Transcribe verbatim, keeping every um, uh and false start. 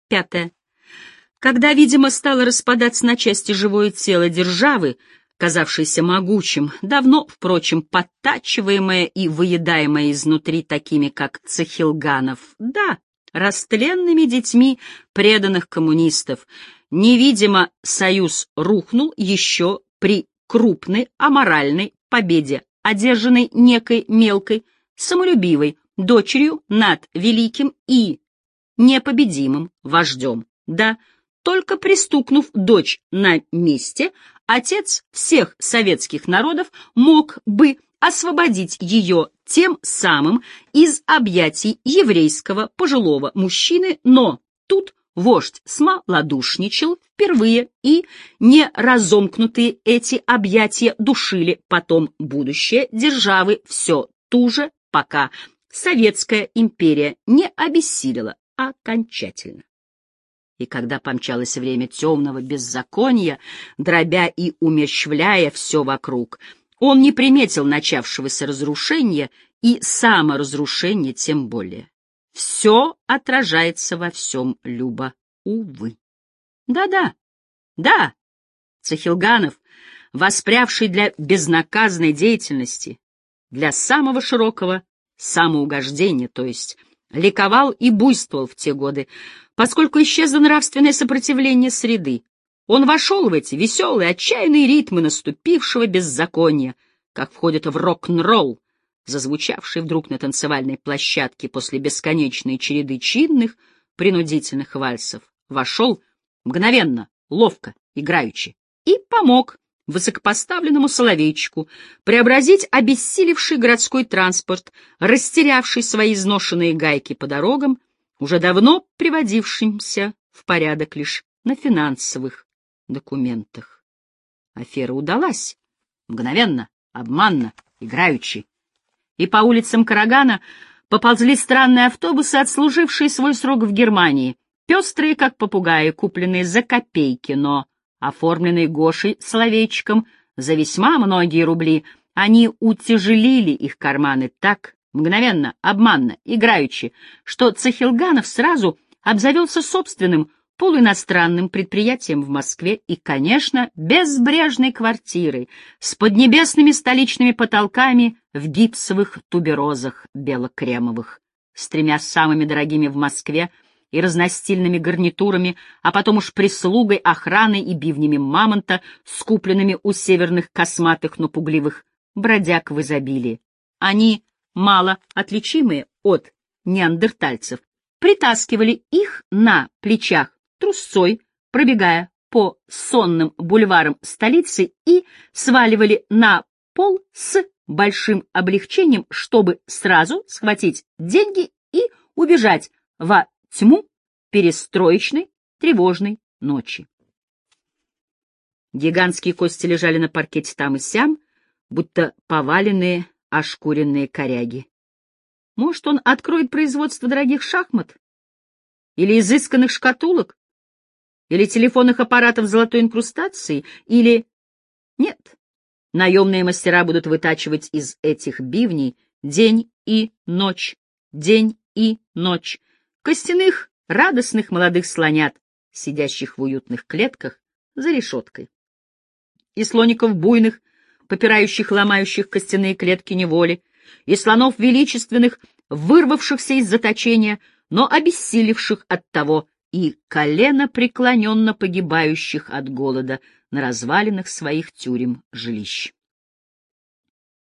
Пятое. Когда, видимо, стало распадаться на части живое тело державы, казавшееся могучим, давно, впрочем, подтачиваемое и выедаемое изнутри такими, как Цахилганов, да, растленными детьми преданных коммунистов, невидимо союз рухнул еще при крупной аморальной победе, одержанной некой мелкой, самолюбивой дочерью над великим и непобедимым вождем. Да, только пристукнув дочь на месте, отец всех советских народов мог бы освободить ее тем самым из объятий еврейского пожилого мужчины, но тут вождь смолодушничал впервые, и неразомкнутые эти объятия душили потом будущее державы все туже, пока Советская империя не обессилила окончательно. И когда помчалось время темного беззакония, дробя и умерщвляя все вокруг, он не приметил начавшегося разрушения и саморазрушения тем более. Все отражается во всем, Люба, увы. Да-да, да, Цахилганов, воспрявший для безнаказанной деятельности, для самого широкого самоугождения, то есть ликовал и буйствовал в те годы, поскольку исчезло нравственное сопротивление среды. Он вошел в эти веселые, отчаянные ритмы наступившего беззакония, как входит в рок-н-ролл, зазвучавший вдруг на танцевальной площадке после бесконечной череды чинных, принудительных вальсов. Вошел мгновенно, ловко, играючи, и помог высокопоставленному соловейчику преобразить обессилевший городской транспорт, растерявший свои изношенные гайки по дорогам, уже давно приводившимся в порядок лишь на финансовых документах. Афера удалась, мгновенно, обманно, играючи. И по улицам Карагана поползли странные автобусы, отслужившие свой срок в Германии, пестрые, как попугаи, купленные за копейки, но оформленные Гошей Соловейчиком за весьма многие рубли. Они утяжелили их карманы так, мгновенно, обманно, играючи, что Цахилганов сразу обзавелся собственным полуиностранным предприятием в Москве и, конечно, безбрежной квартирой с поднебесными столичными потолками в гипсовых туберозах белокремовых, с тремя самыми дорогими в Москве и разностильными гарнитурами, а потом уж прислугой, охраной и бивнями мамонта, скупленными у северных косматых, но пугливых бродяг в изобилии. Они, мало отличимые от неандертальцев, притаскивали их на плечах трусцой, пробегая по сонным бульварам столицы, и сваливали на пол с большим облегчением, чтобы сразу схватить деньги и убежать во тьму перестроечной тревожной ночи. Гигантские кости лежали на паркете там и сям, будто поваленные ошкуренные коряги. Может, он откроет производство дорогих шахмат? Или изысканных шкатулок? Или телефонных аппаратов с золотой инкрустацией? Или... Нет. Наемные мастера будут вытачивать из этих бивней день и ночь, день и ночь. Костяных, радостных молодых слонят, сидящих в уютных клетках за решеткой. И слоников буйных, попирающих, ломающих костяные клетки неволи, и слонов величественных, вырвавшихся из заточения, но обессилевших от того, и колено преклоненно погибающих от голода на развалинах своих тюрем жилищ.